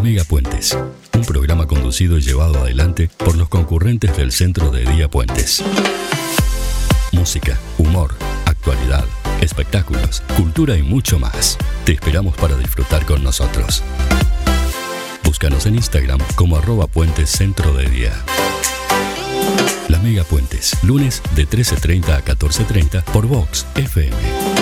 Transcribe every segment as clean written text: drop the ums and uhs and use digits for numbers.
Megapuentes, un programa conducido y llevado adelante por los concurrentes del Centro de Día Puentes. Música, humor, actualidad, espectáculos, cultura y mucho más. Te esperamos para disfrutar con nosotros. Búscanos en Instagram como @Puentes Centro de Día. La Megapuentes, lunes de 13:30 a 14:30 por Vox FM.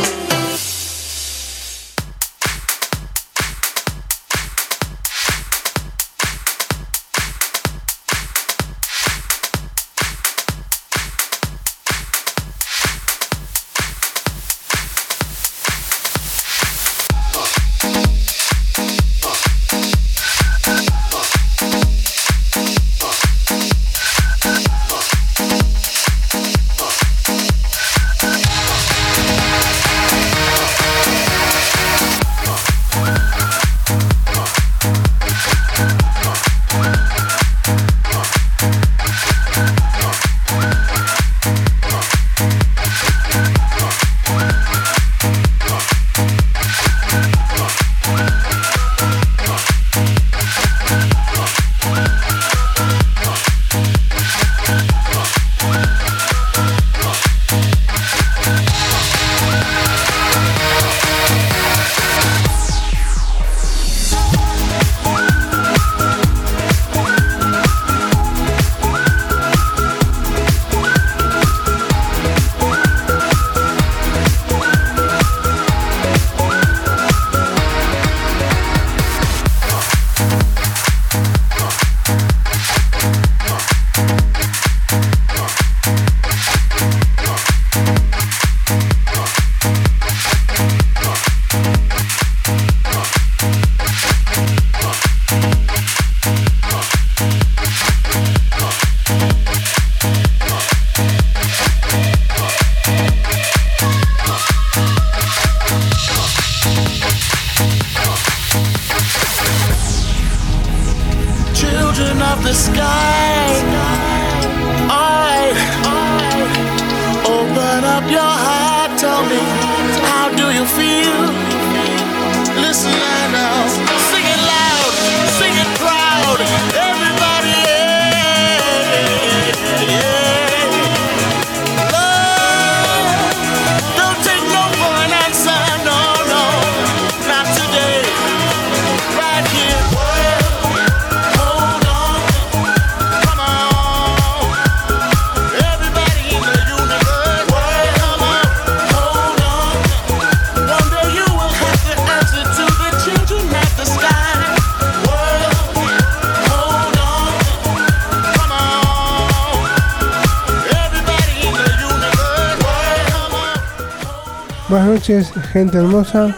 Buenas noches, gente hermosa.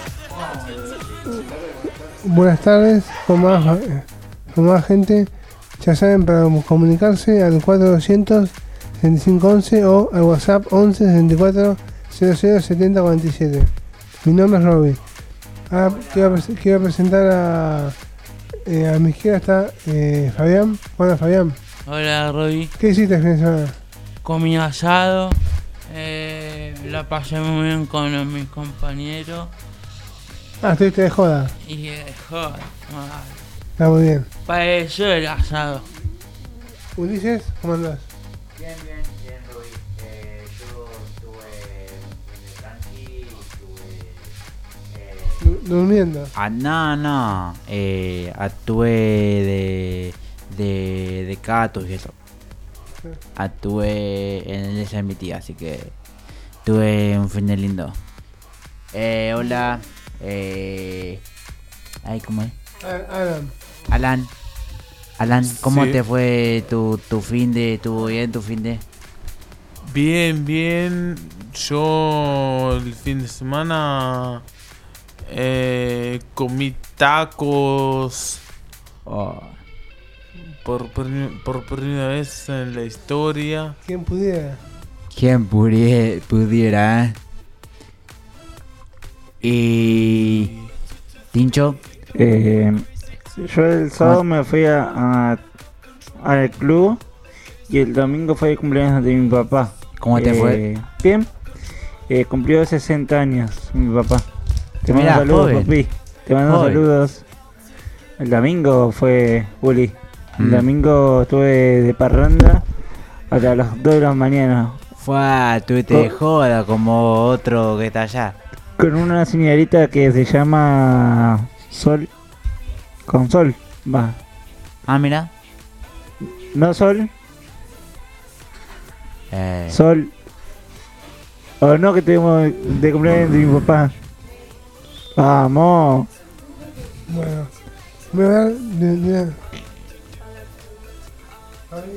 Buenas tardes, con más gente. Ya saben, para comunicarse al 4200 6511 o al WhatsApp 11 64 00 70 47. Mi nombre es Robbie. Ahora quiero presentar a mi izquierda está Fabián. Hola, Fabián. Hola, Robbie. ¿Qué hiciste el fin de semana? Comí asado. La pasé muy bien con mis compañeros. Estuviste de joda. Y de joda. Está muy bien. Pareció el asado. Ulises, ¿cómo andás? Bien, Rubí. Yo estuve tranqui, estuve... Durmiendo. No. Actué de Catos y eso. Actué en el de mi tía, así que tuve un fin de lindo. Hola. ¿Cómo es? Alan, ¿cómo te fue tu fin de? ¿Estuvo bien tu fin de? Bien. Yo el fin de semana comí tacos. Por primera vez en la historia. ¿Quién pudiera? ¿Quién pudiera? Y... ¿Tincho? Yo el sábado me fui al club y el domingo fue el cumpleaños de mi papá. ¿Cómo te fue? Bien. Cumplió 60 años mi papá. Te mando saludos, papi. Te mando saludos. El domingo fue Uli. El Mm. domingo estuve de parranda hasta las 2 de la mañana. Tuviste de joda como otro que está allá. Con una señorita que se llama Sol. Con Sol, va. Ah, mira. No Sol, Sol. O no, que tuvimos de cumpleaños de mi papá. Vamos. Bueno, voy a ver. Fabi.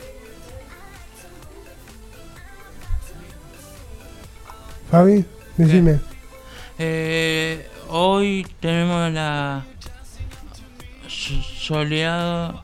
Fabi, decime. Hoy tenemos la soleado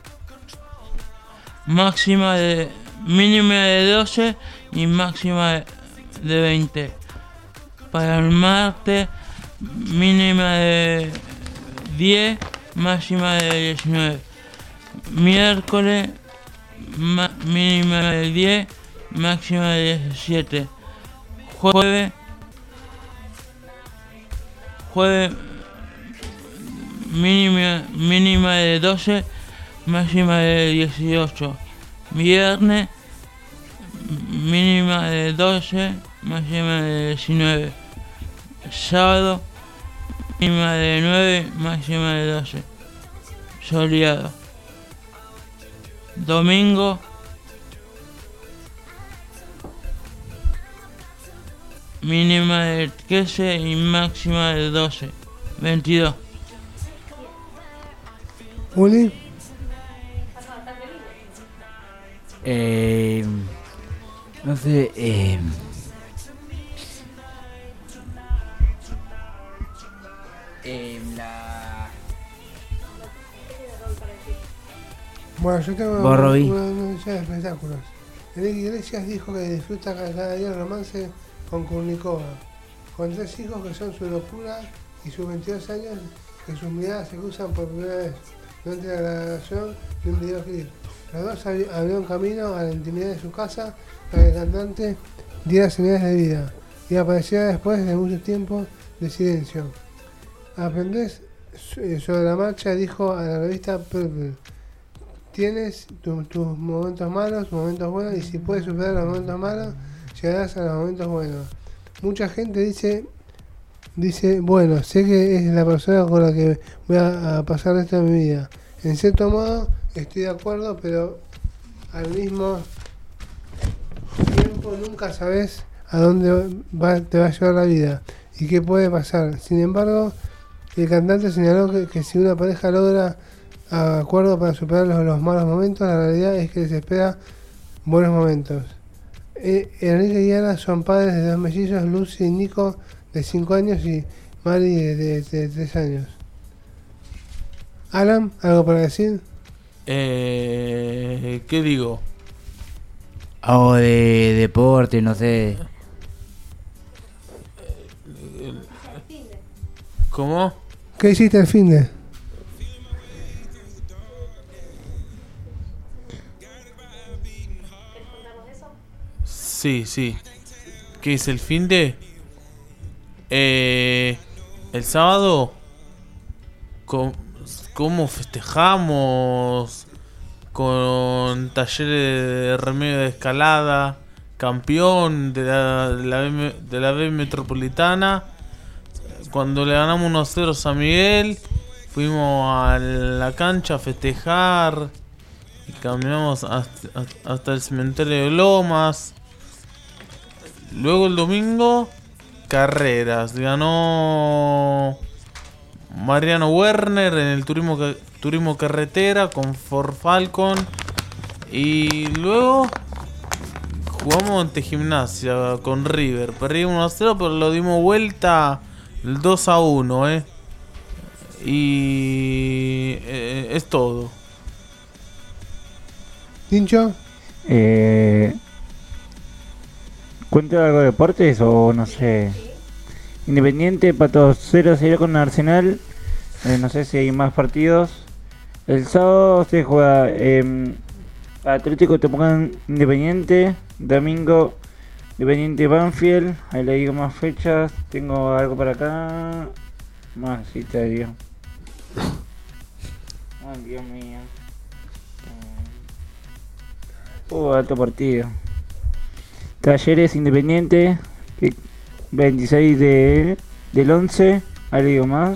máxima de mínima de 12 y máxima de 20. Para el martes mínima de 10, máxima de 19. Miércoles mínima de 10, máxima de 17. Jueves mínima de 12, máxima de 18. Viernes mínima de 12, máxima de 19. Sábado mínima de 9, máxima de 12. Soleado. Domingo mínima de 13 y máxima de 12. 22. Uli, No sé, bueno, yo tengo Vos, Roby. una noticia de espectáculos. Enrique Iglesias dijo que disfruta cada día el romance con Kurnikova, con 3 hijos que son su locura y sus 22 años que sus miradas se cruzan por primera vez durante la grabación de un videoclip. Los dos abrieron camino a la intimidad de su casa para que el cantante diera señales de vida y apareciera después de mucho tiempo de silencio. Aprendés sobre la marcha, dijo a la revista Purple. Tienes tus momentos malos, momentos buenos, y si puedes superar los momentos malos, llegarás a los momentos buenos. Mucha gente dice, bueno, sé que es la persona con la que voy a pasar el resto de mi vida. En cierto modo, estoy de acuerdo, pero al mismo tiempo nunca sabes a dónde te va a llevar la vida y qué puede pasar. Sin embargo, el cantante señaló que si una pareja logra acuerdo para superar los malos momentos, la realidad es que les espera buenos momentos. Enrique y Ana son padres de 2 mellizos, Lucy y Nico de 5 años y Mari de 3 años. Alan, ¿algo para decir? ¿Qué digo? algo de deporte, no sé. ¿Cómo? ¿Qué hiciste el fin de? Sí. ¿Qué es el fin de? El sábado, ¿cómo festejamos? Con talleres de remedio de escalada, campeón de la B Metropolitana. Cuando le ganamos 1-0 a San Miguel, fuimos a la cancha a festejar y caminamos hasta el cementerio de Lomas. Luego el domingo, carreras. Ganó Mariano Werner en el turismo carretera con Ford Falcon. Y luego jugamos ante Gimnasia con River. Perdimos 1-0, pero lo dimos vuelta el 2-1, Y es todo. ¿Tincho? ¿Cuento algo de deportes o no sé? Independiente, Pato 0-0 con Arsenal. No sé si hay más partidos. El sábado se juega Atlético Tucumán Independiente. Domingo Independiente Banfield. Ahí le digo más fechas. Tengo algo para acá. Más, sí te digo. Ay, Dios mío. Alto partido. Talleres Independiente, 26 del 11. Ahí le digo más.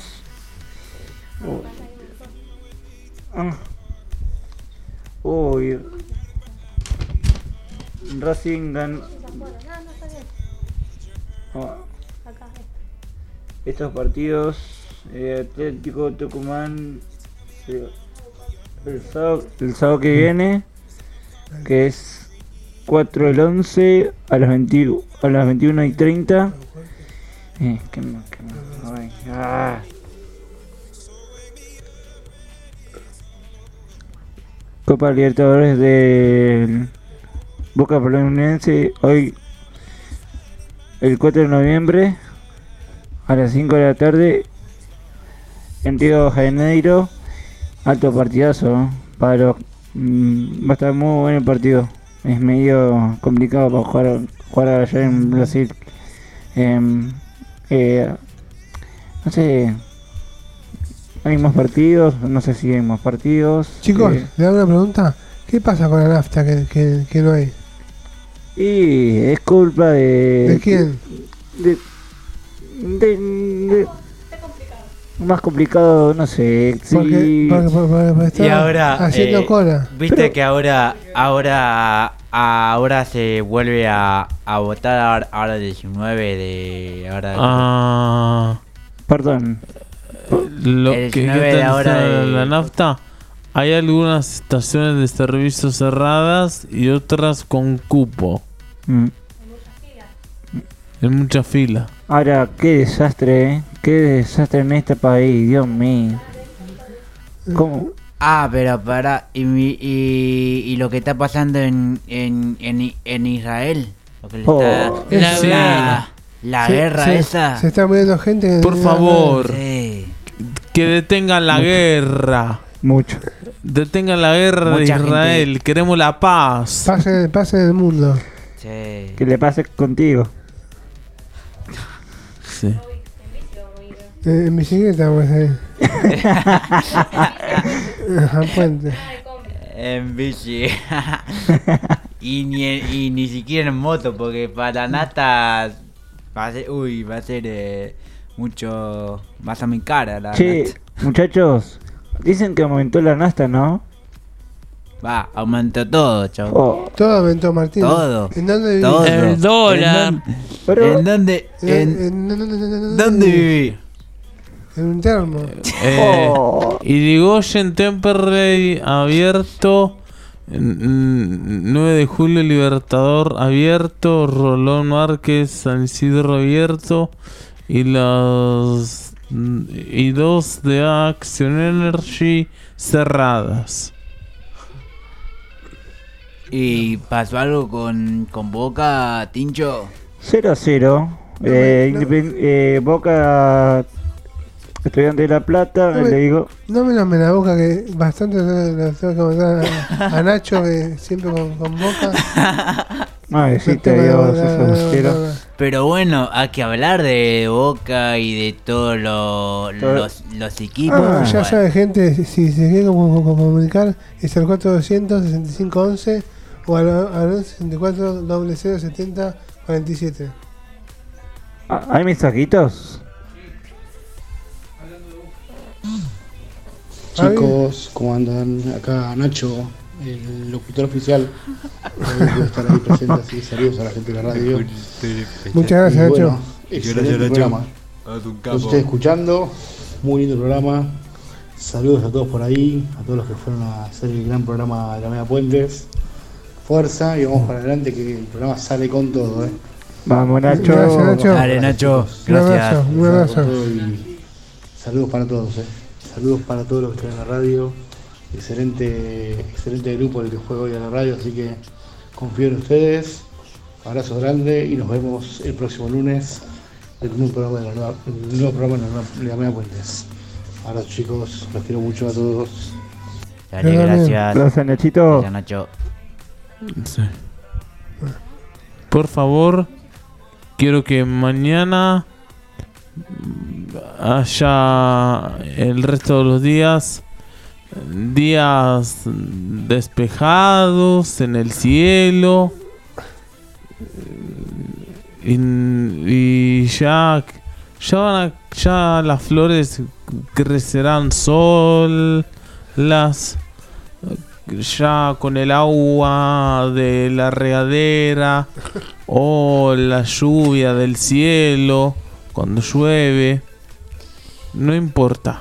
Uy. Racing ganó. Estos partidos, Atlético Tucumán, el sábado que viene, que es 4 del 11 a las 21:30. Copa Libertadores del Boca Fluminense, hoy el 4 de noviembre a las 5 de la tarde en Río de Janeiro. Alto partidazo, va a estar muy bueno el partido. Es medio complicado para jugar allá en Brasil. No sé, hay más partidos, no sé si hay más partidos. Chicos, le hago una pregunta. ¿Qué pasa con la nafta que no hay? Y es culpa de... ¿De quién? De más complicado, no sé. Porque está Y ahora, haciendo cola. Viste Pero- que ahora se vuelve a votar ahora 19 de ahora. Perdón. Lo El que 19 de está ahora diciendo de- la nafta, hay algunas estaciones de servicio cerradas y otras con cupo. Mm. En mucha fila. Ahora, qué desastre, qué desastre en este país, Dios mío. ¿Cómo? Pero para y lo que está pasando en Israel, lo que le Oh, está sí. la guerra esa. Se está muriendo gente. Por favor, Sí. que detengan la guerra. Mucho. Detengan la guerra de Mucha Israel. Queremos la paz. Pase del mundo. Sí. Que le pase contigo. Sí. En bicicleta, pues ahí. Ajá, puente. En bici. y ni siquiera en moto, porque para nata va a ser mucho más a mi cara la Che, nata. muchachos, dicen que aumentó la nafta, ¿no? Va, aumentó todo, chavo. Oh, Todo aumentó, Martín. Todo. ¿En dónde vivís? Todo. El dólar. pero ¿En dónde? ¿Dónde viví? En un termo. oh, Irigoyen Temperley abierto. 9 de julio Libertador abierto. Rolón Márquez San Isidro abierto. Y dos de Action Energy cerradas. ¿Y pasó algo con Boca, Tincho? 0-0. Boca, Estudiante de La Plata, No me- le digo. No me lamen la boca, que bastante lo tengo que mandar a Nacho, que siempre con boca. Madrecita No de tengo Dios, nada, esos cero. nada. Pero bueno, hay que hablar de Boca y de todos los equipos. Ya Bueno, sabe, gente, si se quiere comunicar, es el 4200-6511 o al 1164 0070 47. ¿Hay mensajitos? Chicos, ¿cómo andan? Acá Nacho, el locutor oficial. Voy a estar ahí presente, así saludos a la gente de la radio. Muchas gracias, Y Nacho. bueno, excelente programa. Los estoy escuchando, muy lindo programa. Saludos a todos por ahí, a todos los que fueron a hacer el gran programa de la Media Puentes. Fuerza y vamos para adelante, que el programa sale con todo. Vamos, Nacho. Gracias, Nacho. Dale, Nacho. Un abrazo, Gracias. un abrazo. Y saludos para todos. Saludos para todos los que están en la radio. Excelente grupo el que juega hoy a la radio, así que confío en ustedes. Abrazo grande y nos vemos el próximo lunes en el nuevo programa de la Media Puentes. Abrazo, chicos, los quiero mucho a todos. Dale, Yo también. gracias. Gracias, Nachito. Gracias, Nacho. Sí. Por favor, quiero que mañana haya el resto de los días días despejados en el cielo y ya las flores crecerán solas, ya con el agua de la regadera o la lluvia del cielo cuando llueve, no importa.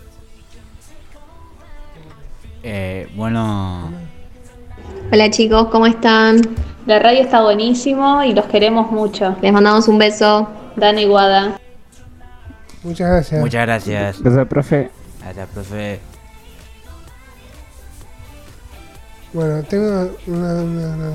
Bueno. Hola chicos, ¿cómo están? La radio está buenísimo y los queremos mucho. Les mandamos un beso. Dana y Guada. Muchas gracias. Muchas gracias. Gracias, profe. Gracias, profe. Bueno, tengo una...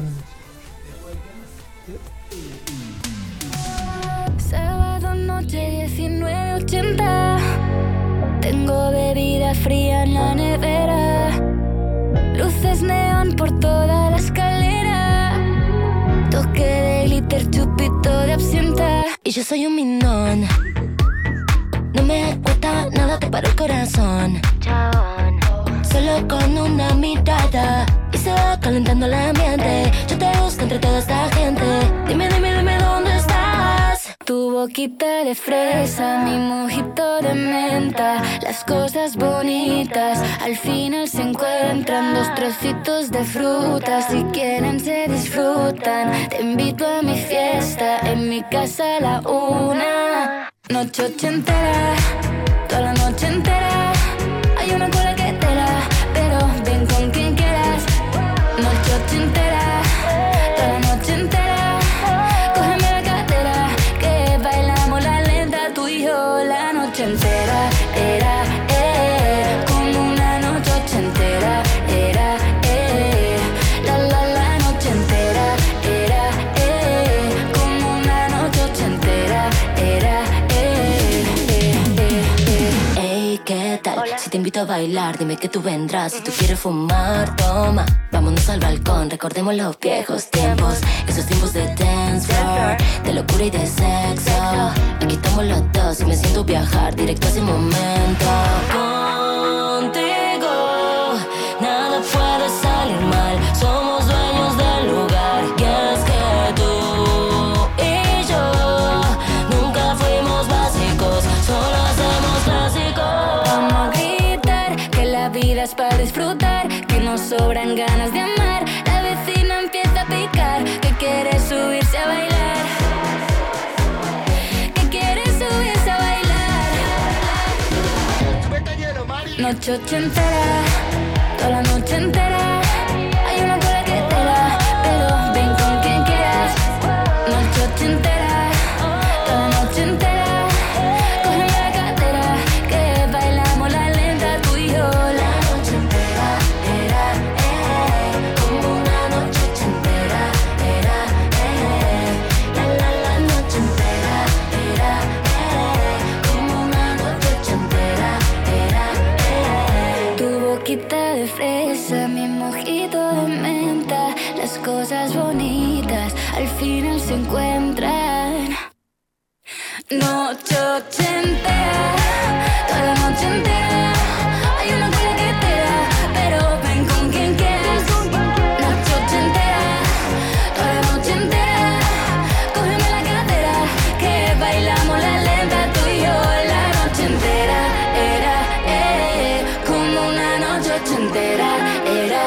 Sábado noche 19:80. Tengo bebida fría en la nevera. Luces neón por toda la escalera. Toque de glitter, chupito de absenta. Y yo soy un minón. No me cuesta nada, te paro el corazón. Solo con una mirada y se va calentando el ambiente. Yo te busco entre toda esta gente. Dime dónde estás. Tu boquita de fresa, mi mojito de menta. Las cosas bonitas al final se encuentran. 2 trocitos de fruta, si quieren se disfrutan. Te invito a mi fiesta, en mi casa a la 1. Noche ochentera, toda la noche entera. Hay una cola que te la, pero ven con quien quieras. Noche ochentera, toda la noche entera. Cógeme la cadera, que bailamos la lenta. Tú y yo la noche entera. Era, como una noche ochentera. Era, la noche entera. Era, como una noche ochentera. Era, Ey, ¿qué tal? Si te invito a bailar, dime que tú vendrás. Si tú quieres fumar, toma. Vámonos al balcón, recordemos los viejos tiempos. Esos tiempos de dance floor, de locura y de sexo. Aquí estamos los dos y me siento viajar directo a ese momento. Contigo, nada puede salir mal. Somos dueños del lugar. Y es que tú y yo nunca fuimos básicos, solo hacemos clásicos. Vamos a gritar que la vida es para disfrutar, que nos sobran ganas de amar. La vecina empieza a picar, que quiere subirse a bailar. Que quiere subirse a bailar. Noche ochentera, toda la noche entera. Hay una cola que te la, pero ven con quien quieras. Noche ochentera, toda la noche entera. Cógeme la cadera, que bailamos la lenta. Tú y yo la noche entera. Era, como una noche ochentera. Era, la noche entera. Era, como una noche ochentera. Era, tu boquita de fresa, mi mojito de menta. Las cosas bonitas al final se encuentran. Noche ochentera, toda la noche entera. Hay una cola que te da, pero ven con quien quieras. Noche ochentera, toda la noche entera. Cógeme la cadera, que bailamos la lenta. Tú y yo la noche entera. Era, como una noche ochentera. Era,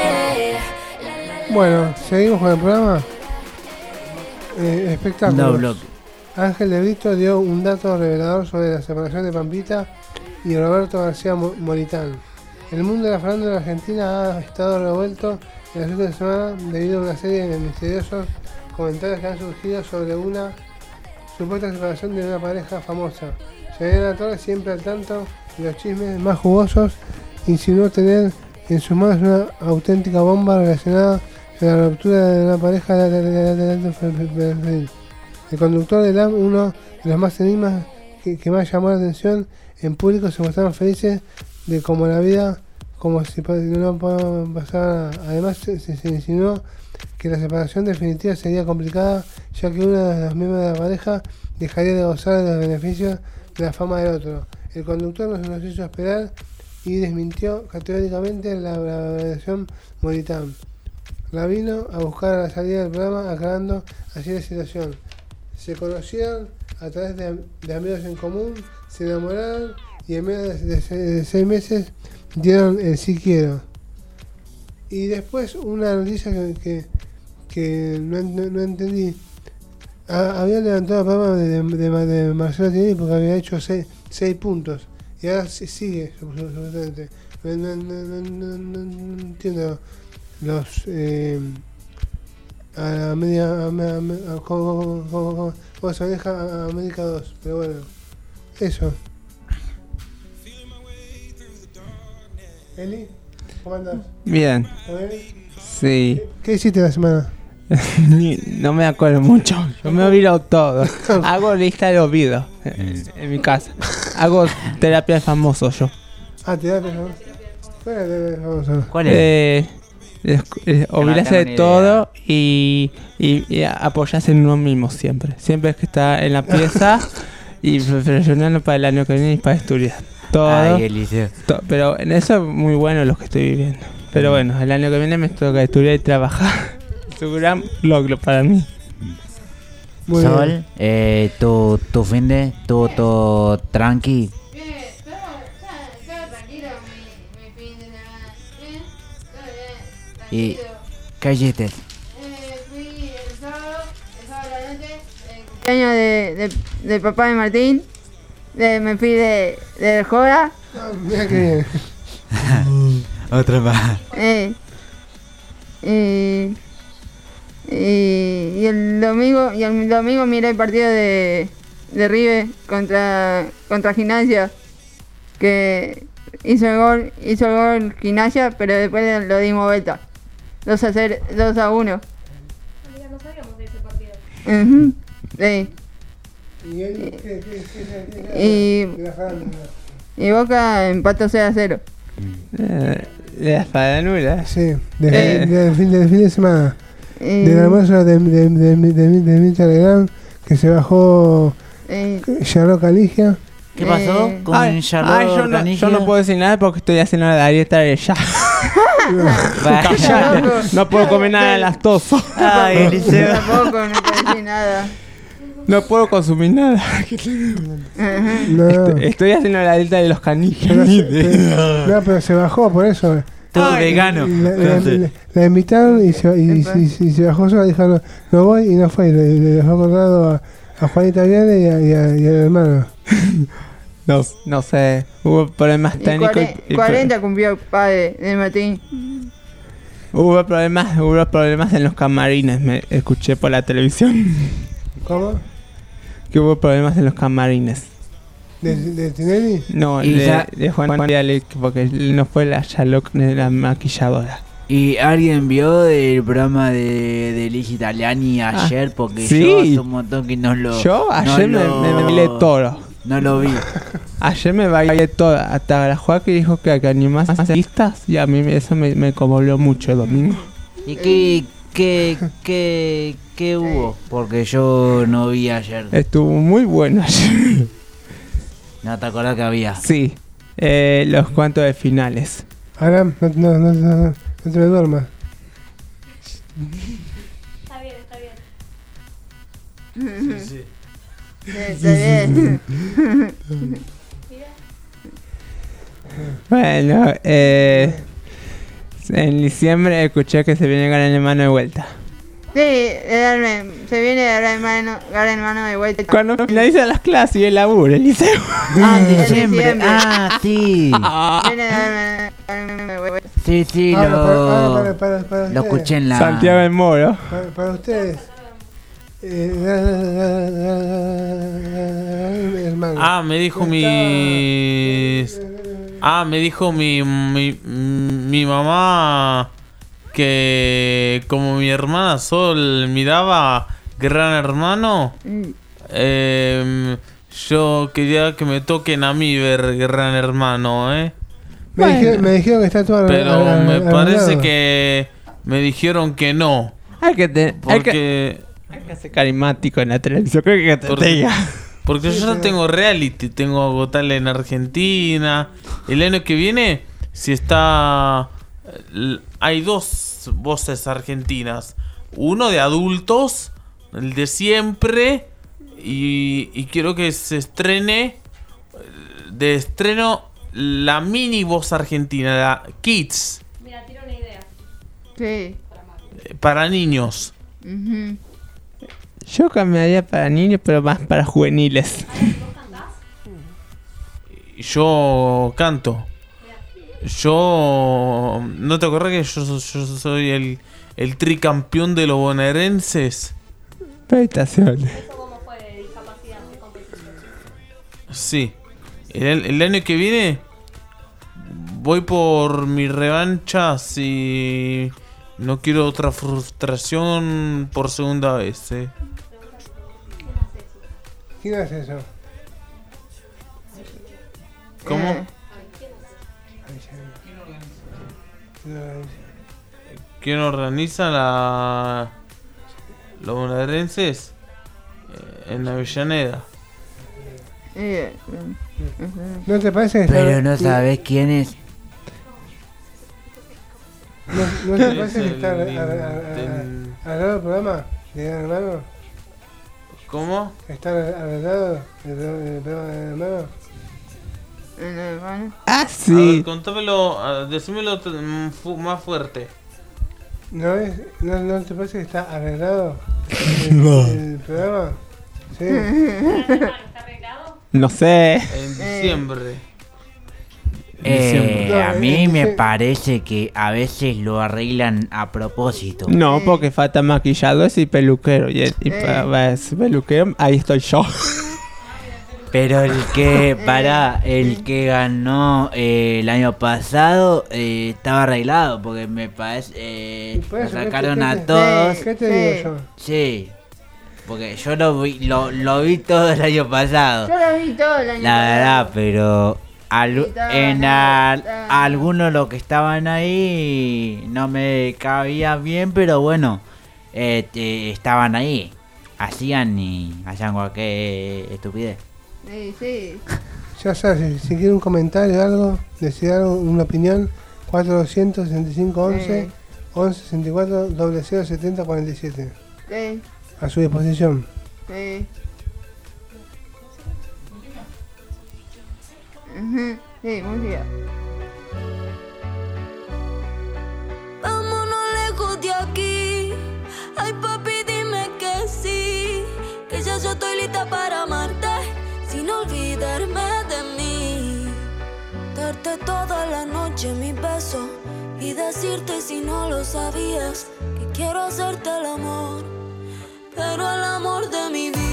Bueno, seguimos con el programa. Espectáculos. No bloque. Ángel de Brito dio un dato revelador sobre la separación de Pampita y Roberto García Moritán. El mundo de la farándula argentina ha estado revuelto en las últimas semanas debido a una serie de misteriosos comentarios que han surgido sobre una supuesta separación de una pareja famosa. Yanina Torres, siempre al tanto de los chismes más jugosos, insinuó tener en sus manos una auténtica bomba relacionada con la ruptura de una pareja de perfil. El conductor de LAM, uno de los más enigmas que más llamó la atención en público, se mostraron felices de cómo la vida, como si no pueda pasar. Además, se insinuó que la separación definitiva sería complicada, ya que uno de los miembros de la pareja dejaría de gozar de los beneficios de la fama del otro. El conductor nos hizo esperar y desmintió categóricamente la versión Moritán. La vino a buscar a la salida del programa, aclarando así la situación. Se conocieron a través de amigos en común, se enamoraron y en menos de 6 meses dieron el sí quiero. Y después una noticia que no entendí. Había levantado el programa de Marcelo Tinelli porque había hecho 6 puntos. Y ahora sigue, supuestamente. No entiendo los... a media... cómo se maneja a América 2. Pero bueno, eso. Eli, ¿cómo andás? Bien. Sí. ¿Qué hiciste la semana? No me acuerdo mucho. Yo me olvido todo. Hago lista de olvido en mi casa. Hago terapia de famoso yo. Terapia de famoso. ¿Cuál es terapia de famoso? ¿Cuál es? Olvidarse de todo y apoyarse en uno mismo siempre. Siempre que está en la pieza y reflexionando para el año que viene y para estudiar. Todo. Ay, Eliseo. Pero en eso es muy bueno lo que estoy viviendo. Pero bueno, el año que viene me toca estudiar y trabajar. Es un gran logro para mí. Muy Sol, tu fin de, tu tranqui. Y cállate. Fui el sábado a la noche, el cumpleaños de papá de Martín. Me fui de joda. Mira que bien. Otra más. Y el domingo miré el partido de River contra Gimnasia, que hizo el gol Gimnasia, pero después lo dimos vuelta. 2-1. No sabíamos de ese partido. Sí. Y Boca empató 0-0. La faranula. Sí, del fin de semana. Del almuerzo de mi Telegram, que se bajó Charlotte Caligia. ¿Qué pasó con Charlotte Caligia? Yo no puedo decir nada porque estoy haciendo la dieta de ya. No puedo comer nada lastoso. Ay, Eliseo. Tampoco, no puedo decir nada. No puedo consumir nada. No. Estoy haciendo la dieta de los canillas. No, pero se bajó por eso. Todo vegano. La invitaron y se bajó sola. Dijo no voy y no fue. Le dejó acordado a Juanita Viale y al hermano. No sé. Hubo problemas técnicos. 40 cumplió el padre de Martín. Hubo problemas en los camarines. Me escuché por la televisión. ¿Cómo? Que hubo problemas en los camarines. ¿De Tinelli? No, de Juan Viale, porque no fue la Charlotte de la maquilladora. ¿Y alguien vio el programa de Liz Italiani ayer? Porque ¿sí? Yo hace un montón que no lo... Yo ayer me bailé todo. No lo vi. Ayer me bailé todo. Hasta la Juan que dijo que animás listas y a mí eso me conmovió mucho el domingo. ¿Y qué hubo? Porque yo no vi ayer. Estuvo muy bueno ayer. ¿No te acordás que había? Sí, los cuantos de finales. Ahora no te me duermas. Está bien. Sí. Está bien. Bueno, en diciembre escuché que se viene Gran Hermano de vuelta. Sí, se viene Gran Hermano de vuelta. Cuando finalizan las clases y el laburo, el liceo. En diciembre. Sí. Sí, lo escuché en la... Santiago del Moro. Para ustedes. Hermano. Me dijo mi mamá que como mi hermana Sol miraba Gran Hermano, yo quería que me toquen a mí ver Gran Hermano, Me dijeron que está todo pero me parece que me dijeron que no. Hay que ser carismático en la televisión. Creo que te diga. Porque Sí, yo ya pero- tengo reality, tengo Got Talent en Argentina. El año que viene, si está... Hay 2 voces argentinas. Uno de adultos, el de siempre. Y quiero que se estrene, de estreno, la mini voz argentina, la Kids, Mira, tiro una idea. Sí. para niños. Ujú. Yo cambiaría para niños, pero más para juveniles. Yo canto. Yo... ¿No te acuerdas que yo soy el tricampeón de los bonaerenses? Felicitaciones. ¿Eso cómo fue de discapacidad, de competición? Sí. El año que viene voy por mi revancha si no quiero otra frustración por segunda vez. ¿Quién hace eso? ¿Cómo? ¿Quién organiza los bonaerenses? En Avellaneda. ¿No te parece que Pero no sabes quién es. ¿No te parece que está arreglado el programa de Gran Hermano? ¿Cómo? ¿Está arreglado el programa de Gran Hermano? Ah, A ver, sí. contámelo, decímelo más fuerte. ¿No te parece que está arreglado el programa? Sí. ¿Está arreglado? No sé. En diciembre. A mí me parece que a veces lo arreglan a propósito. No, porque falta maquilladores y peluquero. Y para ese peluquero, ahí estoy yo. Pero el que ganó el año pasado estaba arreglado, porque me parece Por lo eso, sacaron ¿qué a te- todos. ¿Qué te digo yo? Sí, porque yo lo vi todo el año pasado. Yo lo vi todo el año La verdad, pero Estaban algunos de los que estaban ahí no me cabía bien, pero bueno, estaban ahí. Hacían cualquier estupidez. Sí, sí. Ya sabes, si quiere un comentario o algo, decir algo, una opinión, 4200 65 11 11 64 00 70 47. Sí, A su disposición. sí. Ujú, sí, música. Vámonos lejos de aquí. Ay, papi, dime que sí. Que ya yo estoy lista para amarte, sin olvidarme de mí. Darte toda la noche mi beso y decirte, si no lo sabías, que quiero hacerte el amor, pero el amor de mi vida.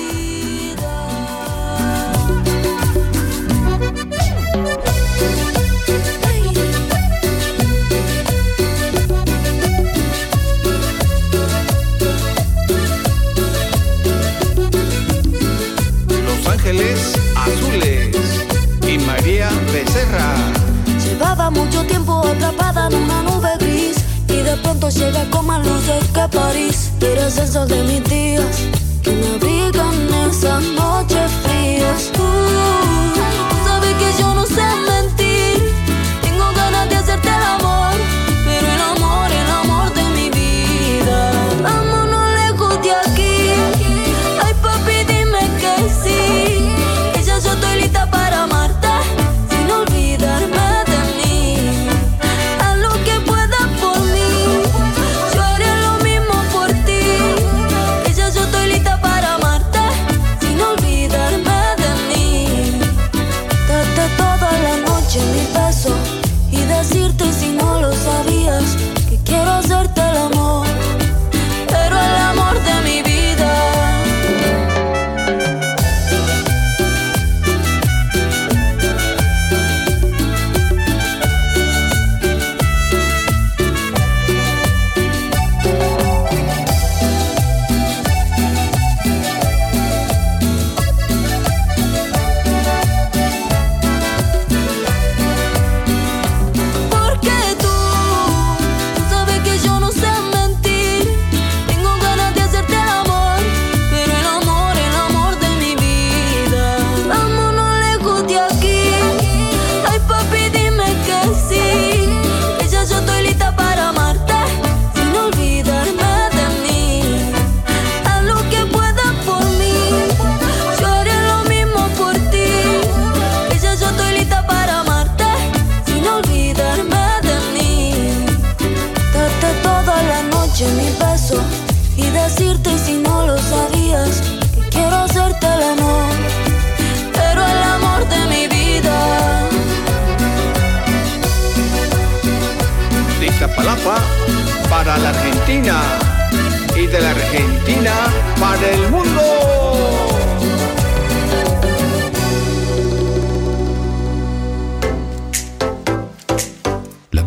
Los Ángeles Azules y María Becerra. Llevaba mucho tiempo atrapada en una nube gris y de pronto llega con más luces que París. Eres el sol de mis días que me abrigan esas noches frías. Tú sabes que yo no sé mentir. Tengo ganas de hacerte el amor, pero el amor de mi vida. Vámonos lejos de aquí. Ay, papi, dime que sí. Que ya yo estoy lista para amarte, sin olvidarme de mí. Haz lo que puedas por mí, yo haré lo mismo por ti. Que ya yo estoy lista para amarte, sin olvidarme de mí.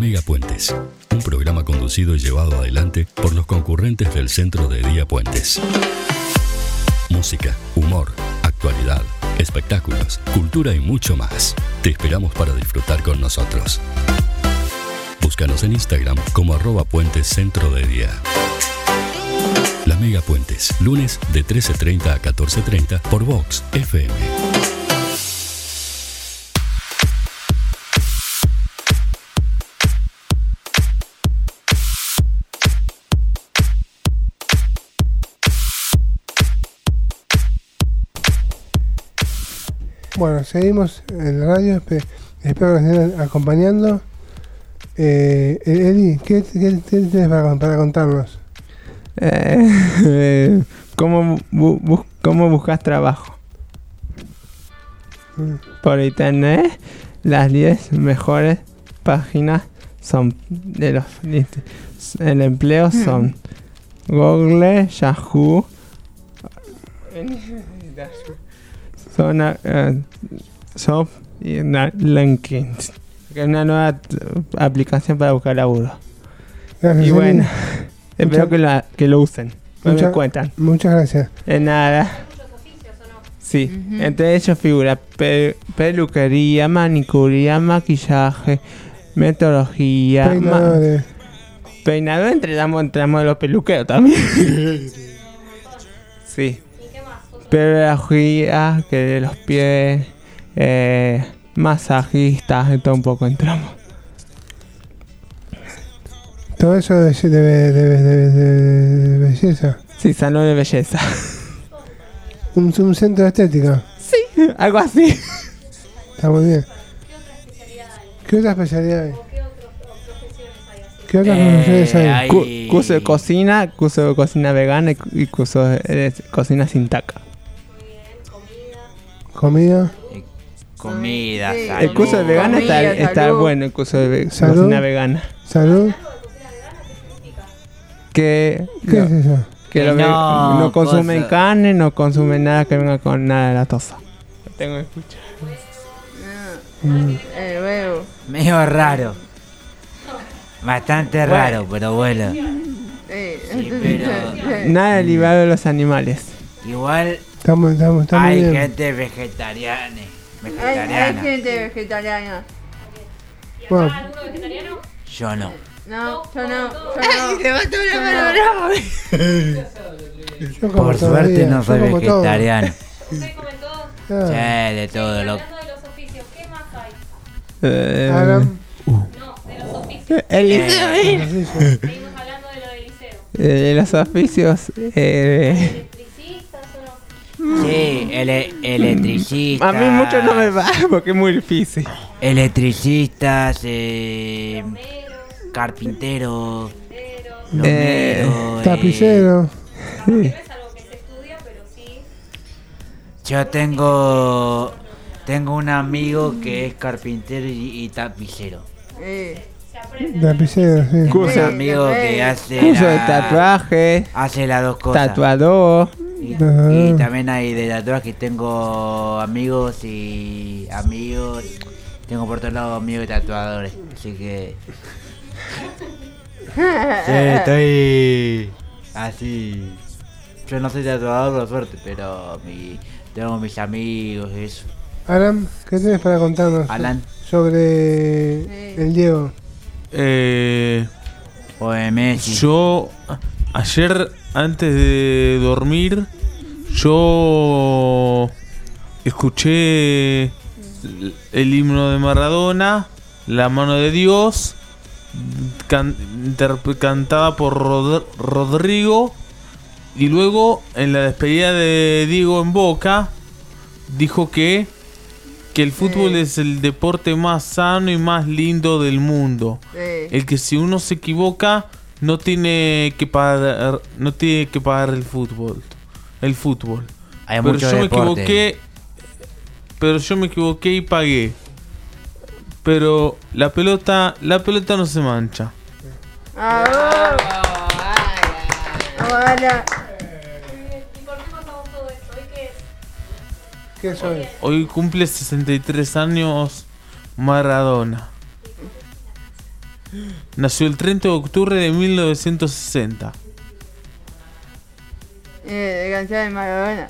Megapuentes, un programa conducido y llevado adelante por los concurrentes del Centro de Día Puentes. Música, humor, actualidad, espectáculos, cultura y mucho más. Te esperamos para disfrutar con nosotros. Búscanos en Instagram como @puentescentrodedia. La Megapuentes, lunes de 13:30 a 14:30 por Vox FM. Bueno, seguimos en la radio. Espero que nos estén acompañando. Eli, ¿qué tienes para contarnos? ¿Cómo buscas trabajo? Por internet, las 10 mejores páginas son de el empleo son Google, Yahoo, Shop y LinkedIn, que es una nueva aplicación para buscar laburo. Gracias, y bueno, espero que lo usen. Me cuentan. Muchas gracias. De nada. Sí, entre ellos figura peluquería, manicuría, maquillaje, metodología, peinador, entramos de los peluqueros también. Sí. Pedagogía, que de los pies, masajistas, de todo un poco entramos. Todo eso de belleza. Sí, salón de belleza. Un centro de estética. Sí, algo así. Está muy bien. ¿Qué otra especialidad hay? ¿Qué otras profesiones hay? Curso de cocina vegana y curso de cocina sin taca. Comida. Comida, Sí. salud. El curso de vegana está bueno, el curso de cocina vegana. ¿Salud? ¿Qué es eso? Que no consumen carne, no consumen nada que venga con nada de la tosa. Tengo que escuchar. Medio raro. Bastante raro, pero bueno. Sí, pero Nada derivado de los animales. igual Estamos hay bien. gente vegetariana. Hay gente vegetariana. Bueno, Yo no. No, yo no. yo como Por todo suerte día, no yo soy como todo. vegetariano. Ah. Sí, de todo lo Adam. El liceo, los oficios. Sí, electricista. A mí mucho no me va porque es muy difícil. Electricistas, carpintero, plomero, Tapicero. Yo tengo un amigo que es carpintero y tapicero. Tapicero, sí. Tengo un amigo que hace Curso de tatuaje. hace las dos cosas. Tatuador. Y también hay de tatuaje. Tengo amigos y amigos. Tengo por todos lados amigos y tatuadores. Así que sí, estoy así. Yo no soy tatuador por suerte, pero tengo mis amigos y eso. Alan, ¿qué tienes para contarnos Alan. sobre el Diego? O de Messi. Yo ayer antes de dormir yo escuché el himno de Maradona, La mano de Dios, cantada por Rodrigo, y luego en la despedida de Diego en Boca dijo que el fútbol es el deporte más sano y más lindo del mundo. El que si uno se equivoca no tiene que pagar el fútbol. Hay Pero mucho yo me deporte. equivoqué y pagué. Pero la pelota no se mancha. ¿Qué es hoy? Hoy cumple 63 años Maradona. nació el 30 de octubre de 1960. De canción de Maradona.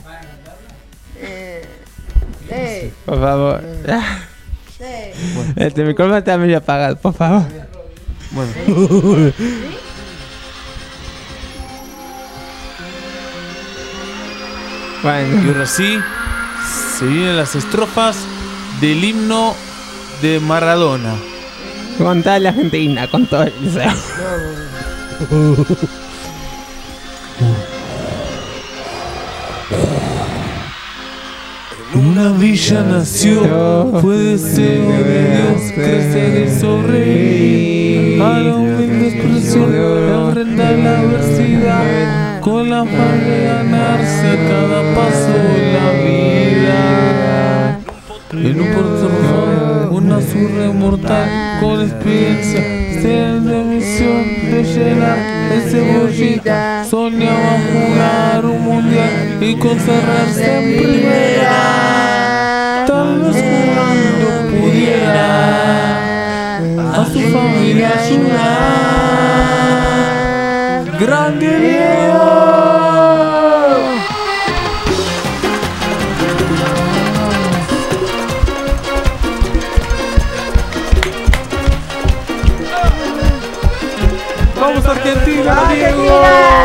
Sí. Por favor. Sí. Este micrófono está medio apagado, por favor. Bueno. Bueno. Y ahora sí, se vienen las estrofas del himno de Maradona. Con toda la Argentina, con todo el liceo. En una villa nació, fue deseo de Dios crecer y sobrevivir. A la humilde expresión enfrentar la adversidad, con la paz de ganarse cada paso de la vida. En un portón, una zurra inmortal con experiencia, de misión de llenar de cebollita. Soñaba jugar un mundial y consagrarse en primera. Tal vez jugando pudiera a su familia ayudar. ¡Grande Diego! ¡Vamos Argentina, Diego!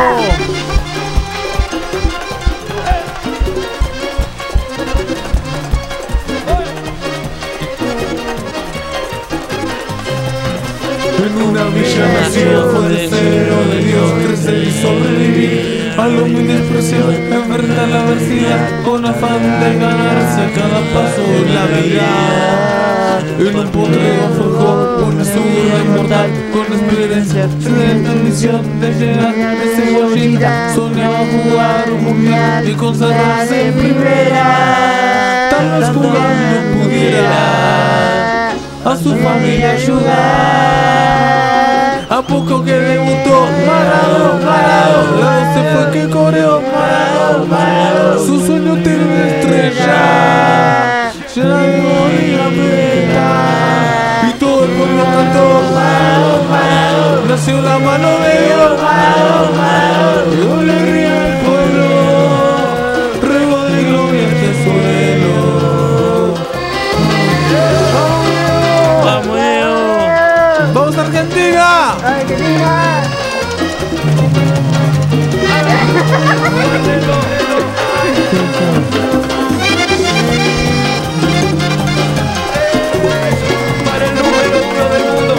En una villa nació, fue deseo de Dios crecer y sobrevivir. A la humilde expresión, enfrentar la adversidad, con afán de ganarse cada paso de la vida. En un potrero forjó una zurda inmortal con experiencia, de misión de llegar de cebollita. Soñaba jugar un mundial y consagrarse en primera. Tal vez jugando pudiera a su familia ayudar. A poco que debutó Maradona, la vez se fue que coreó Maradona. Su sueño tiene una estrella llena de gloria meta, y todo el pueblo cantó Maradona. Nació la mano de Dios y le ríe al pueblo, rego de gloria este suelo. ¡Vamos, Diego! ¡Vamos Argentina! ¡Argentina! Para el número 1 del mundo.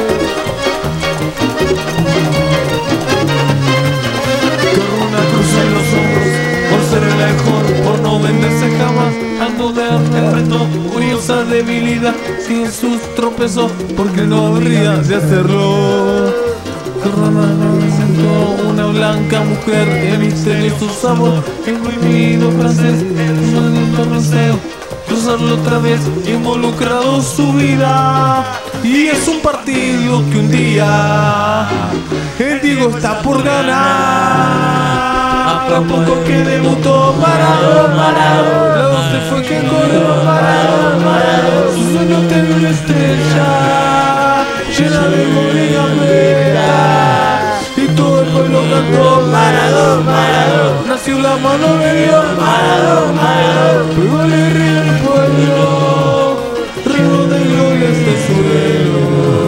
Corona cruza en los hombros por ser el mejor, por no venderse jamás. Ando de enfrentó curiosa debilidad, si Jesús tropezó, porque no habría de hacerlo. Corona presentó una blanca mujer de misterioso sabor, imprimido francés, un maldito deseo, cruzarlo otra vez, involucrado su vida. Y es un partido que un día el Diego está por ganar. A poco que debutó Maradona, la voz se fue que corrió Maradona. Su sueño tenía una estrella llena de gloria meta, y todo el pueblo cantó Maradona. Nació la mano de Dios Maradona, pero le ríe el pueblo, río de gloria este suelo.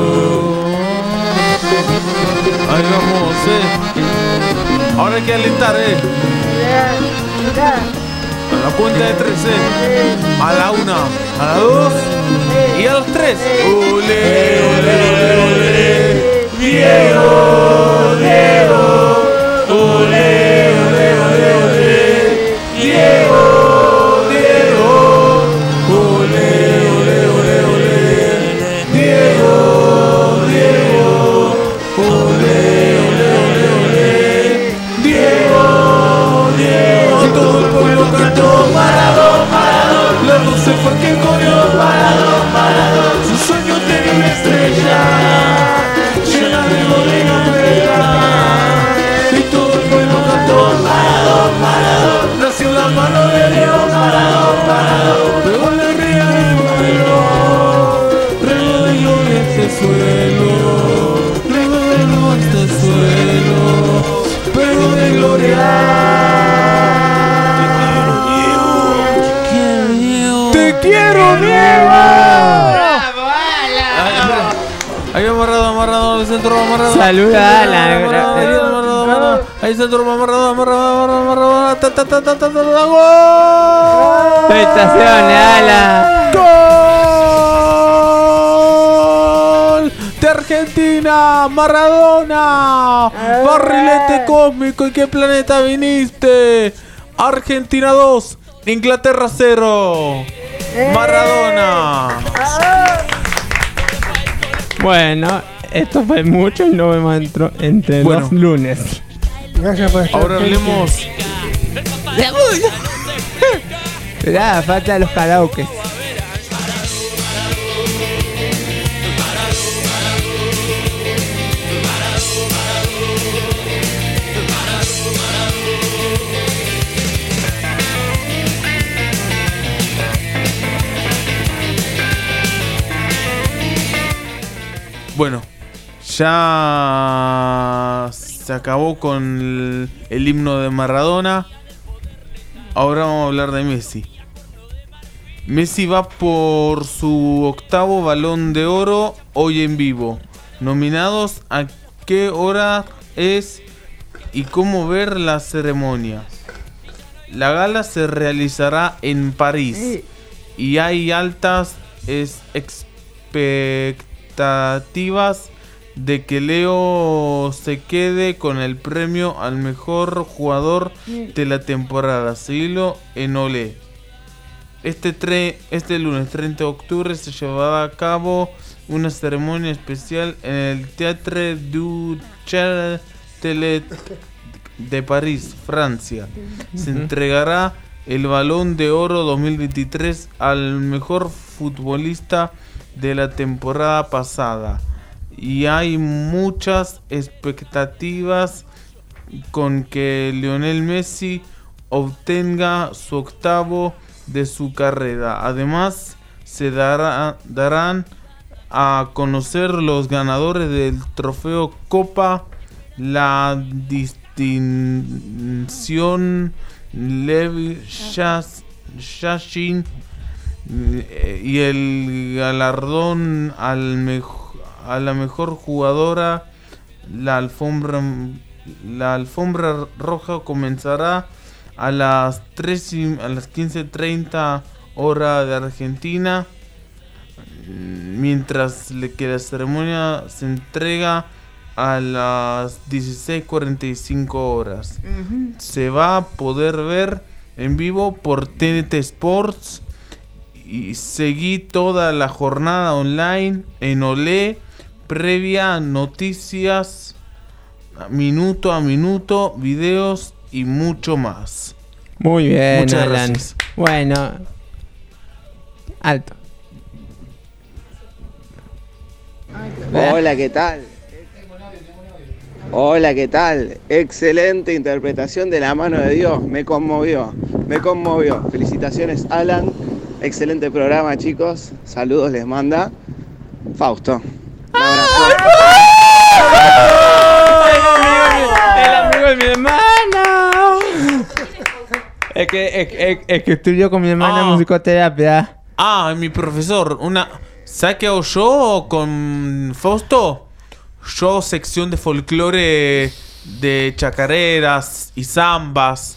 Ahí vamos, ahora hay que alentar, A la cuenta de 3, A la 1, a la 2 y a los 3. Ole, ole, ole, Diego, Diego. Ole, ole, ole, ole, Diego, Diego. Ole, ole, ole, ole, Diego, Diego. Ole, ole, ole, ole, Diego, Diego. Todo el pueblo cantó Maradona, Maradona. La luz se fue que corrió Maradona, Maradona. Su sueño tenía una estrella Maradona, el centro va Maradona. Saluda a la. Ahí centro va Maradona. ¡Gol! Felicitaciones, Ala. ¡Gol! De Argentina, Maradona. Barrilete cósmico. ¿Y qué planeta viniste? Argentina 2, Inglaterra 0. Maradona. Bueno, esto fue mucho y nos vemos entre los lunes. Gracias por estar. Ahora hablemos. Mirá, falta los karaoke. Bueno, ya se acabó con el himno de Maradona. Ahora vamos a hablar de Messi. Messi va por su octavo Balón de Oro hoy en vivo. Nominados: a qué hora es y cómo ver la ceremonia. La gala se realizará en París y hay altas expectativas de que Leo se quede con el premio al mejor jugador de la temporada. Seguilo en Olé. Este lunes 30 de octubre se llevará a cabo una ceremonia especial en el Théâtre du Châtelet de París, Francia. Se entregará el Balón de Oro 2023 al mejor futbolista de la temporada pasada. Y hay muchas expectativas con que Lionel Messi obtenga su octavo de su carrera. Además, se darán a conocer los ganadores del trofeo Copa, la distinción Lev Yashin y el galardón a la mejor jugadora. La alfombra roja comenzará a las 15:30 hora de Argentina, mientras que la ceremonia se entrega a las 16:45 horas. Se va a poder ver en vivo por TNT Sports y seguí toda la jornada online en Olé, previa, noticias minuto a minuto, videos y mucho más. Muy bien, Muchas Alan. gracias. Bueno, alto. Hola, ¿qué tal? Hola, ¿qué tal? Excelente interpretación de La mano de Dios. Me conmovió. Felicitaciones, Alan. Excelente programa, chicos. Saludos les manda Fausto. Un abrazo. El amigo de mi hermana. Es que estudió con mi hermana musicoterapia. Mi profesor. ¿Sabes qué hago yo con Fausto? Yo hago sección de folclore, de chacareras y zambas.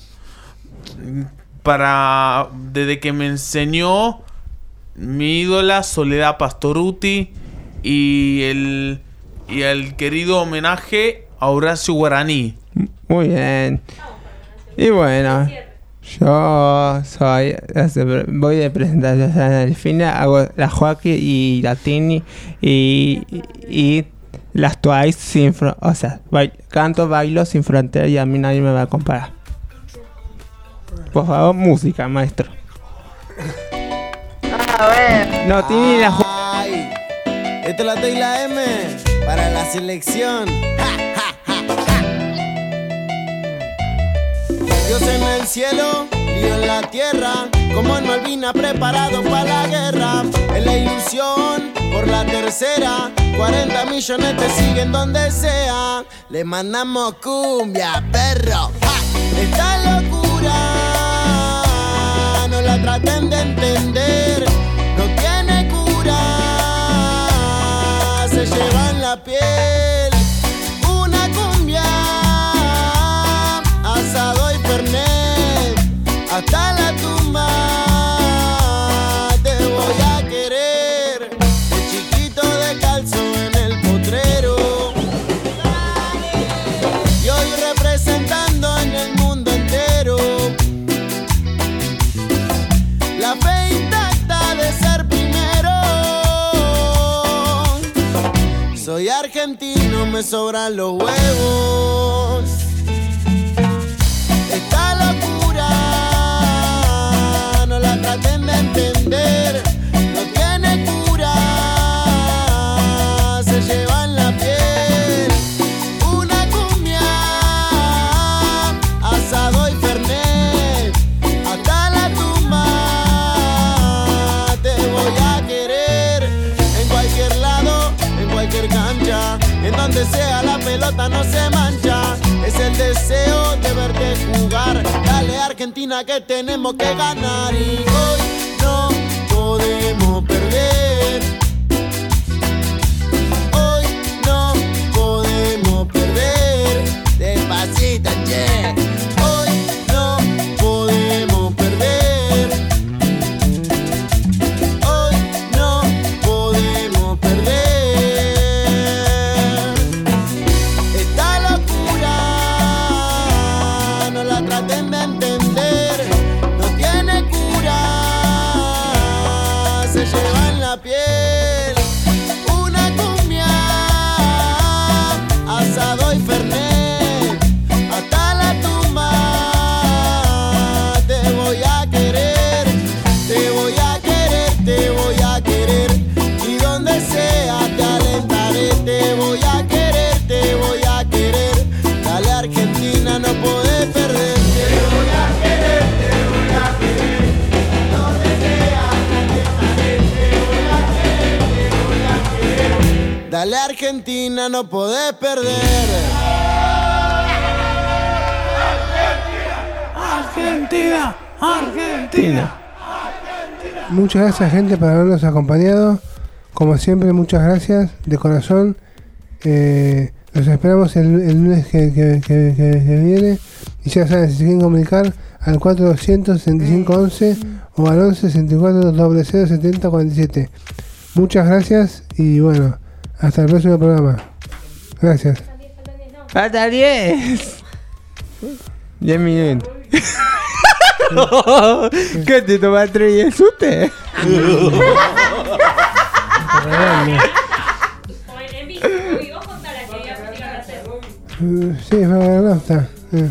Desde que me enseñó mi ídola Soledad Pastoruti y el querido homenaje a Horacio Guaraní. Muy bien. Y bueno, yo voy de presentación a Delfina, hago la Joaquín y la Tini y las Twice canto, bailo sin frontera y a mí nadie me va a comparar. Por favor, música, maestro. A ver. No, Tini y la Ay, esta es la T y la M para la selección. Dios en el cielo, lío en la tierra, como en Malvinas preparado para la guerra. En la ilusión, por la tercera, 40 millones te siguen donde sea. Le mandamos cumbia, perro. Esta locura, no la traten de entender, no tiene cura, se llevan la piel. Soy argentino, me sobran los huevos. Esta locura no la traten de entender, no tiene cura, se lleva en la piel. Una cumbia, asado y fernet, hasta la tumba te voy a querer. En cualquier lado, en cualquier cancha, en donde sea la pelota no se mancha. Es el deseo de verte jugar. Dale Argentina que tenemos que ganar y hoy no podemos perder. Hoy no podemos perder. Despacito, che. Hoy no podemos perder. Hoy no podemos perder. Esta locura no la traten de entender, no tiene cura, se lleva en la piel. Una cumbia, asado y fernet, hasta la tumba te voy a querer, te voy a querer, te voy a querer. Y donde sea te alentaré, te voy a querer, te voy a querer. Dale Argentina, no podés perder. Te voy a querer, te voy a querer. Donde sea te alentaré, te voy a querer, te voy a querer. Dale Argentina, no podés perder. Argentina, Argentina. Muchas gracias, gente, por habernos acompañado. Como siempre, muchas gracias de corazón. Los esperamos el lunes que viene. Y ya saben, si se quieren comunicar al 4200-6511 o al 11-64-00-70-47. Muchas gracias y bueno, hasta el próximo programa. Gracias. Hasta 10. 10 minutos. ¿Qué te tomas 3 y usted? Sí, no está.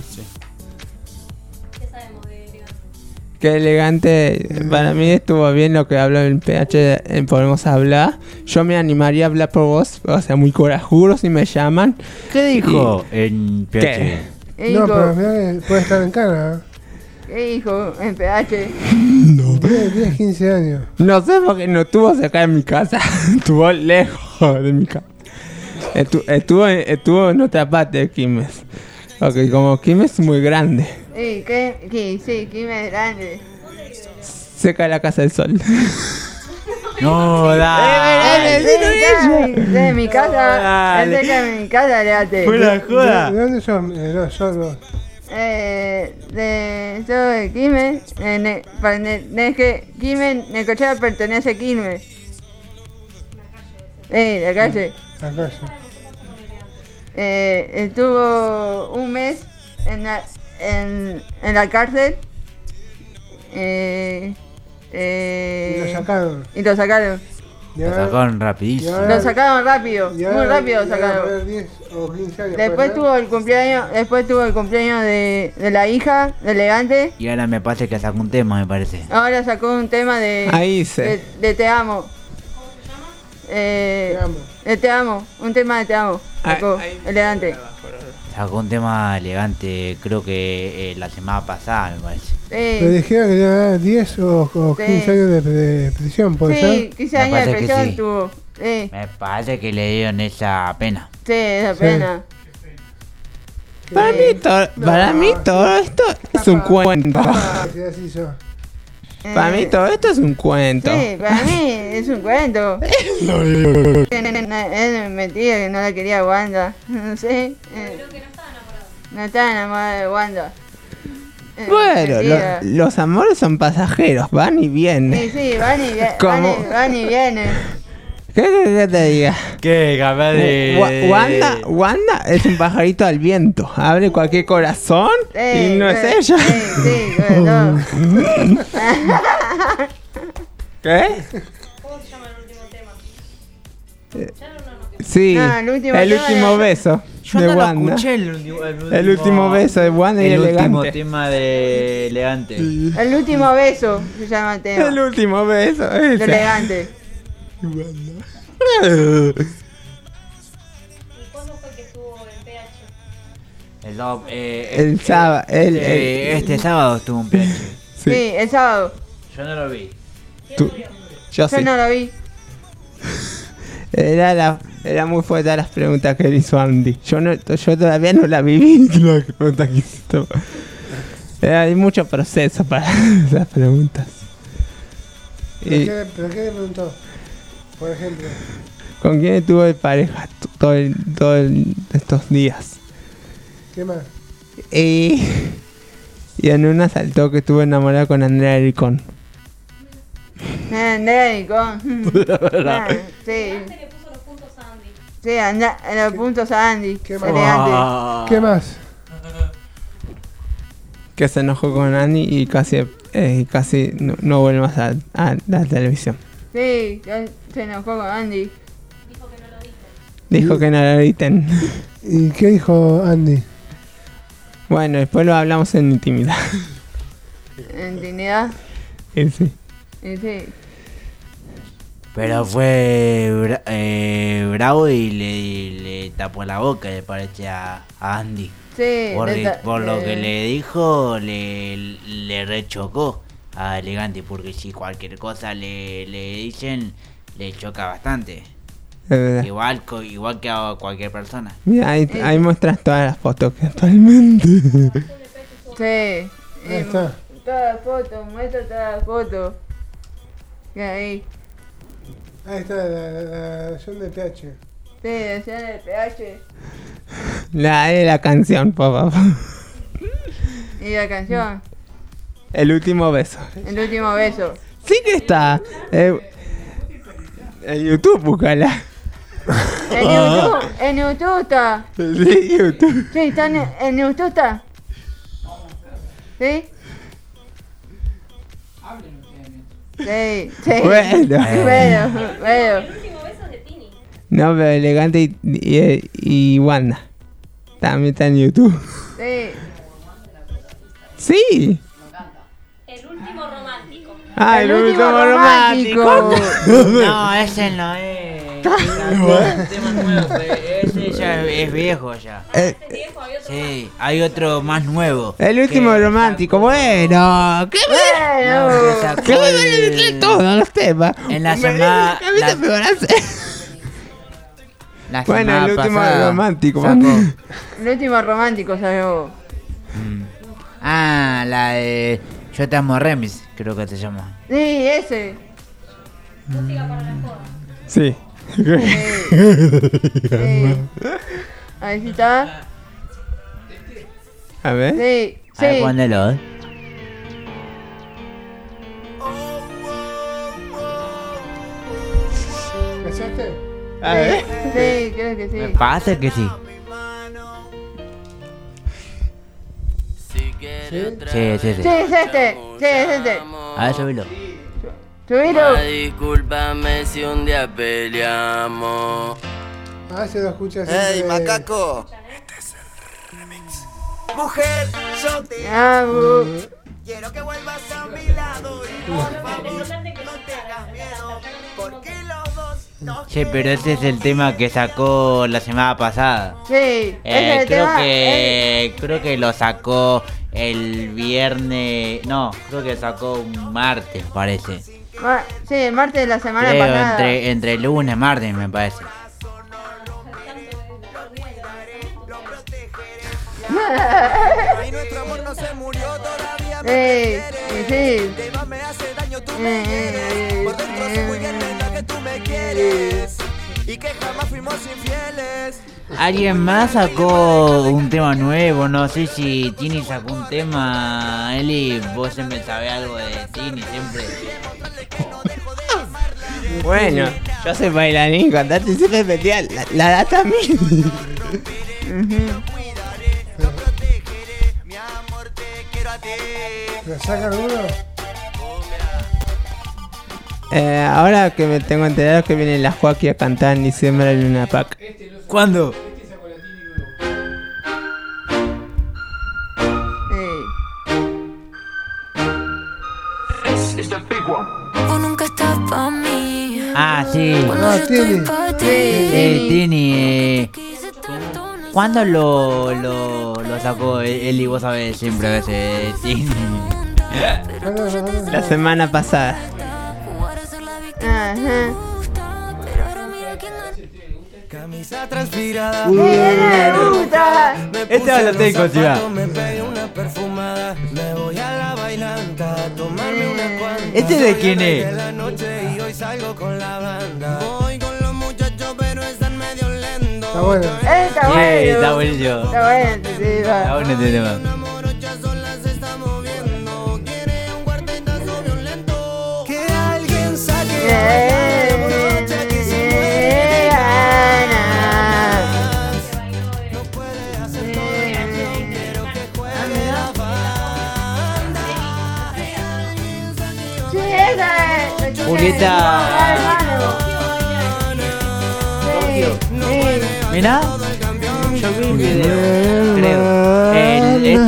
Qué elegante. Para mí estuvo bien lo que habló en PH en Podemos Hablar. Yo me animaría a hablar por vos, o sea, muy corajudo si me llaman. ¿Qué dijo en PH? ¿Qué? No, pero mirá que puede estar en cana. ¿Qué dijo en PH? No. 10, 15 años. No sé porque no estuvo cerca de mi casa. Estuvo lejos de mi casa. Estuvo en otra parte de Quilmes. Porque como Quilmes es muy grande. Sí, Quilmes es grande. Cerca de la Casa del Sol. No, de mi casa, es cerca de mi casa, Leate. Fue la joda. ¿De dónde son los? Yo de Quilmes, que Quilmes, Necochea pertenece a Quilmes. La calle. Acá sí. Estuvo un mes en la cárcel. Y lo sacaron. Lo sacaron Rapidísimo. Lo sacaron rápido, muy rápido lo sacaron. 10 o 15 años. Después tuvo el cumpleaños de la hija de Elegante. Y ahora me parece que sacó un tema, me parece. Ahora sacó un tema de Te Amo. Te Amo, un tema de Te Amo. Sacó Elegante. Sacó un tema elegante, creo que la semana pasada, me parece. Le dijeron que tenía 10 o 15 años de prisión, ¿puede ser? Sí, 15 años de prisión tuvo. Me parece que le dieron esa pena. Sí, esa pena. Para mí todo esto es un cuento. Para mí todo esto es un cuento. Sí, para mí es un cuento. Es mentira que no la quería Wanda. No sé. No estaba enamorada de Wanda. Bueno, los amores son pasajeros, van y vienen. Sí, van y vienen. ¿Qué que te diga? ¿Qué? Capaz de... Wanda es un pajarito al viento. Abre cualquier corazón y no es ella. Sí, no. ¿Qué? ¿Cómo se llama el último tema? Sí, No, el último el tema último de- beso Yo de no lo Wanda. escuché El último beso de Wanda y el Elegante. último tema de Elegante. El último beso se llama el tema. El último beso, De ese. Elegante. ¿Y cuándo fue que estuvo en PH? El sábado, este sábado estuvo un PH. Sí, el sábado. Yo no lo vi. Yo Yo sí. no lo vi. Era muy fuerte las preguntas que le hizo Andy. Yo todavía no la viví. Las preguntas que hizo. Hay mucho proceso para las preguntas. Y ¿Pero qué le preguntó? Por ejemplo. ¿con quién estuvo de pareja estos días? ¿Qué más? Y en una saltó que estuvo enamorado con Andrea Ricón. Sí. Sí, anda en los puntos a Andy. ¿Qué más? Elegante. ¿Qué más? Que se enojó con Andy y casi no vuelve más a la televisión. Sí, se enojó con Andy. Dijo que no lo editen. ¿Y qué dijo Andy? Bueno, después lo hablamos en intimidad. En dignidad. Y sí. Y sí. Pero fue bravo y le tapó la boca, le parece a Andy. Sí. Por lo que le dijo, le rechocó a Elegante, porque si cualquier cosa le dicen, le choca bastante. Es verdad. Igual que a cualquier persona. Mira, ahí muestras todas las fotos que actualmente. Sí. Ahí está. Todas las fotos, muestra todas las fotos. Que ahí. Ahí está la versión de PH. Sí, decían el PH. La canción, papá. Y la canción. El último beso. El último beso. Sí que está. En YouTube, búscala. En YouTube está. Sí, YouTube. Sí, está en YouTube está. ¿Sí? Sí, sí. Bueno. Bueno. No, pero Elegante y Wanda. También está en YouTube. Sí. Sí. El último romántico. Ah, el último romántico. No, ese no es. Un tema nuevo, ese ya es viejo ya. Sí, hay otro más nuevo. El último romántico. Bueno, qué bueno. Qué bueno de todos los temas. En la semana. Bueno, el último romántico. El último romántico salió. Ah, la de Yo te amo Remix, creo que se llama. Sí, ese. Música para la joda. Sí. Sí. Ahí sí está. A ver. Sí, A ver, sí. póndelo. ¿Casaste? A ver. Sí, creo que Me sí. parece que sí. ¿Sí? Sí, es Sí, ese. es este. Sí, es este. A ver, subilo. Subilo. Discúlpame si un día peleamos. Ah, se lo escucha así. ¡Ey, macaco! Mujer, yo te amo. Quiero que vuelvas a mi lado y por favor no tengas miedo, porque los dos nos Che, pero ese es el tema que sacó la semana pasada. Sí, ese es el tema. Creo que lo sacó el viernes. No, creo que sacó un martes, parece. Sí, el martes de la semana Creo, pasada. entre lunes y martes, me parece. y nuestro amor no se murió todavía. Sí. Tema me hace daño, tú me quieres. Por dentro sé muy bien nena, que tú me quieres y que jamás fuimos infieles. Alguien más sacó un tema nuevo, no sé si Tini sacó un tema. Eli, vos siempre sabés algo de Tini, siempre. Bueno, yo soy bailarín, cantante, siempre metía la data a mí. ¿Lo sacan uno? Ahora que me tengo enterado que viene la Joaquín a cantar en diciembre en Luna Park. ¿Cuándo? Vos nunca estás pa' mí. Ah, sí. Cuando yo estoy pa' ti. Tini. ¿Cuándo lo sacó él y vos sabés siempre a veces Tini? La semana pasada. Ajá. Camisa transpirada. Este va a la teco, chiva. Me pegué una perfumada. Me voy a la bailanta a tomarme una cuanta. ¿Este de quién es? De la noche y hoy salgo con la banda. Voy con los muchachos, pero están medio lentos. Está bueno. Está bueno. Está buenísimo. Está bueno este tema. Está bueno este tema. Que alguien saque. Julieta. Mira. Yo vi el video, creo.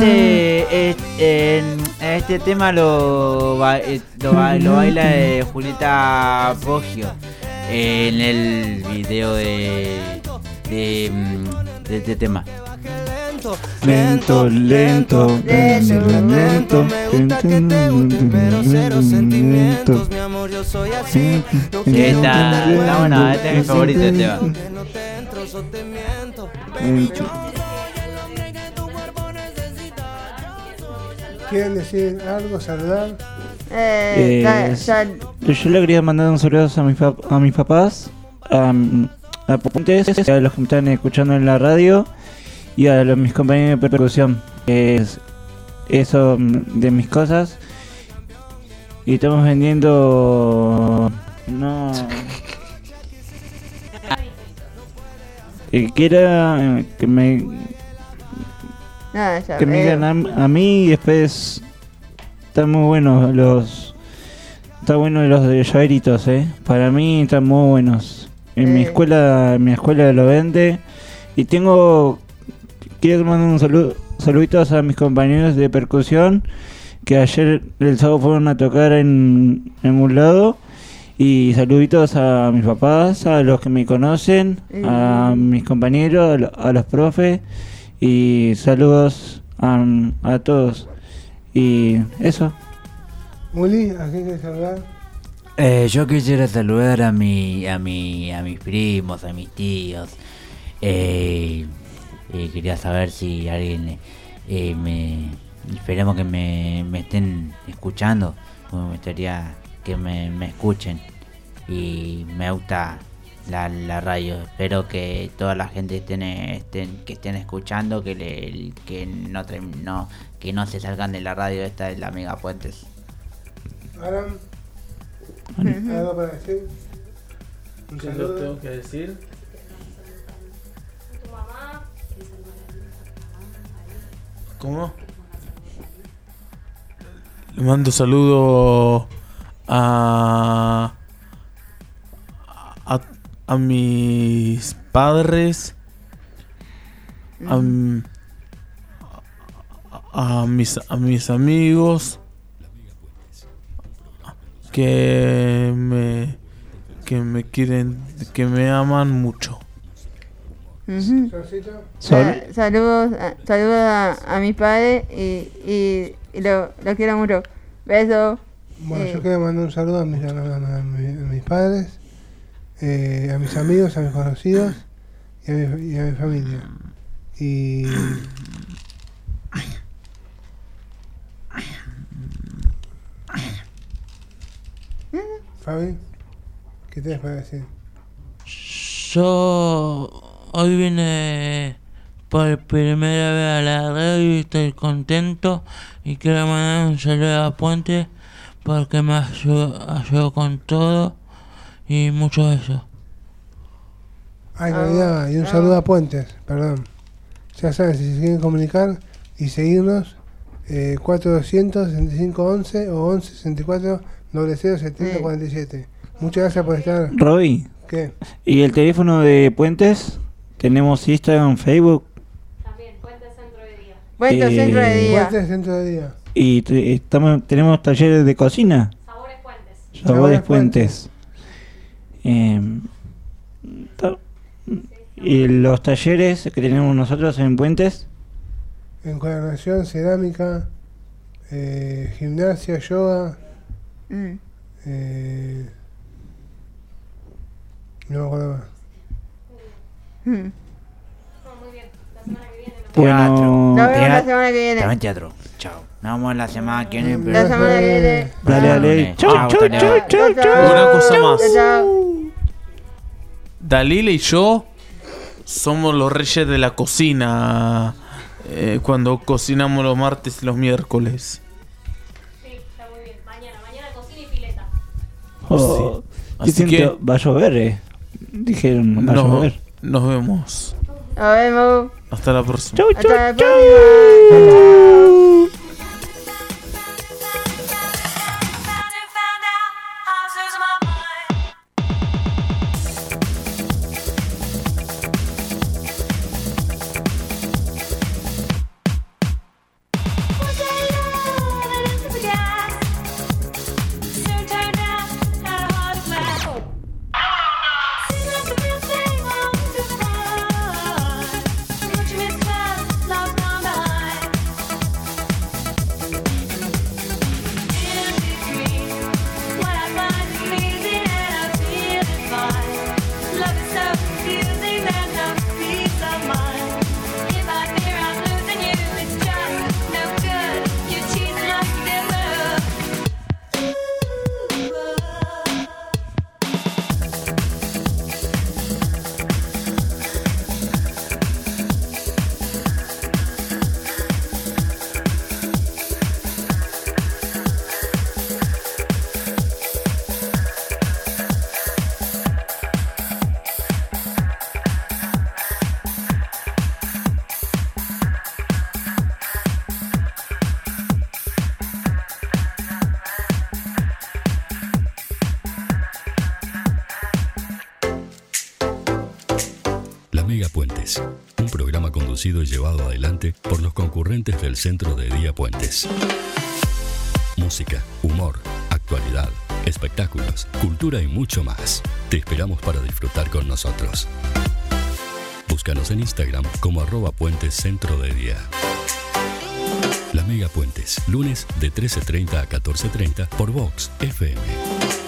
Este tema lo baila Julieta Poggio en el video de este tema. Lento, lento, lento, pero cero sentimientos, mi amor, yo soy así. Sí, está bueno, este es mi favorito de tema. ¿Quieren decir algo, saludar? Yo le quería mandar un saludo a mis papás, a Pontes, a los que me están escuchando en la radio y a mis compañeros de percusión. Eso de mis cosas. Y estamos vendiendo... No... quiera que me digan a mí y después están muy buenos los de llaveritos, para mí están muy buenos. En mi escuela lo vende y quiero mandar un saluditos a mis compañeros de percusión que ayer el sábado fueron a tocar en un lado. Y saluditos a mis papás, a los que me conocen, a mis compañeros, a los profes. Y saludos a todos. Y eso. Uli, ¿a quién quieres saludar? Yo quisiera saludar a mis primos, a mis tíos. Quería saber si alguien esperemos que me estén escuchando. Me gustaría que me escuchen y me gusta la radio. Espero que toda la gente que estén escuchando que no se salgan de la radio esta de la Mega Puentes. Aram, ¿algo para decir? Un ¿Qué saludo. lo tengo que decir? Tu mamá. ¿Cómo? Le mando saludo a mis padres, a mis amigos que me quieren, que me aman mucho. Saludos a mis padres y lo quiero mucho. Besos. Bueno, yo quiero mandar un saludo a mis padres, a mis amigos, a mis conocidos y a mi familia. Y... Fabi, ¿qué tienes para decir? Yo hoy vine por primera vez a la radio y estoy contento y quiero mandar un saludo a Puente porque me ayudó con todo y mucho eso. Ay, Navidad, y un saludo a Puentes, perdón. Ya saben, si se quieren comunicar y seguirnos, 4200-6511 o 11-64-00-7047. Muchas gracias por estar. Roy. ¿Qué? ¿Y el teléfono de Puentes? Tenemos Instagram, Facebook. Puentes Centro de Día. Puentes Centro de Día. Y tenemos talleres de cocina. Sabores Puentes. ¿Y los talleres que tenemos nosotros en Puentes? Encuadernación, cerámica, gimnasia, yoga. No me acuerdo más. Bueno, nos vemos la semana que viene. También teatro. Chao. Nos vemos la semana que viene. La semana que viene. Dale. Chau. Una cosa más. Chao. Dalila y yo somos los reyes de la cocina cuando cocinamos los martes y los miércoles. Sí, está muy bien. Mañana cocina y pileta. Oh, Así siento, va a llover, Dijeron, va a llover. Nos vemos. Nos vemos. Hasta la próxima. Hasta la próxima. Mega Puentes, un programa conducido y llevado adelante por los concurrentes del Centro de Día Puentes. Música, humor, actualidad, espectáculos, cultura y mucho más. Te esperamos para disfrutar con nosotros. Búscanos en Instagram como @Puentes Centro de Día. La Mega Puentes, lunes de 13:30 a 14:30 por Vox FM.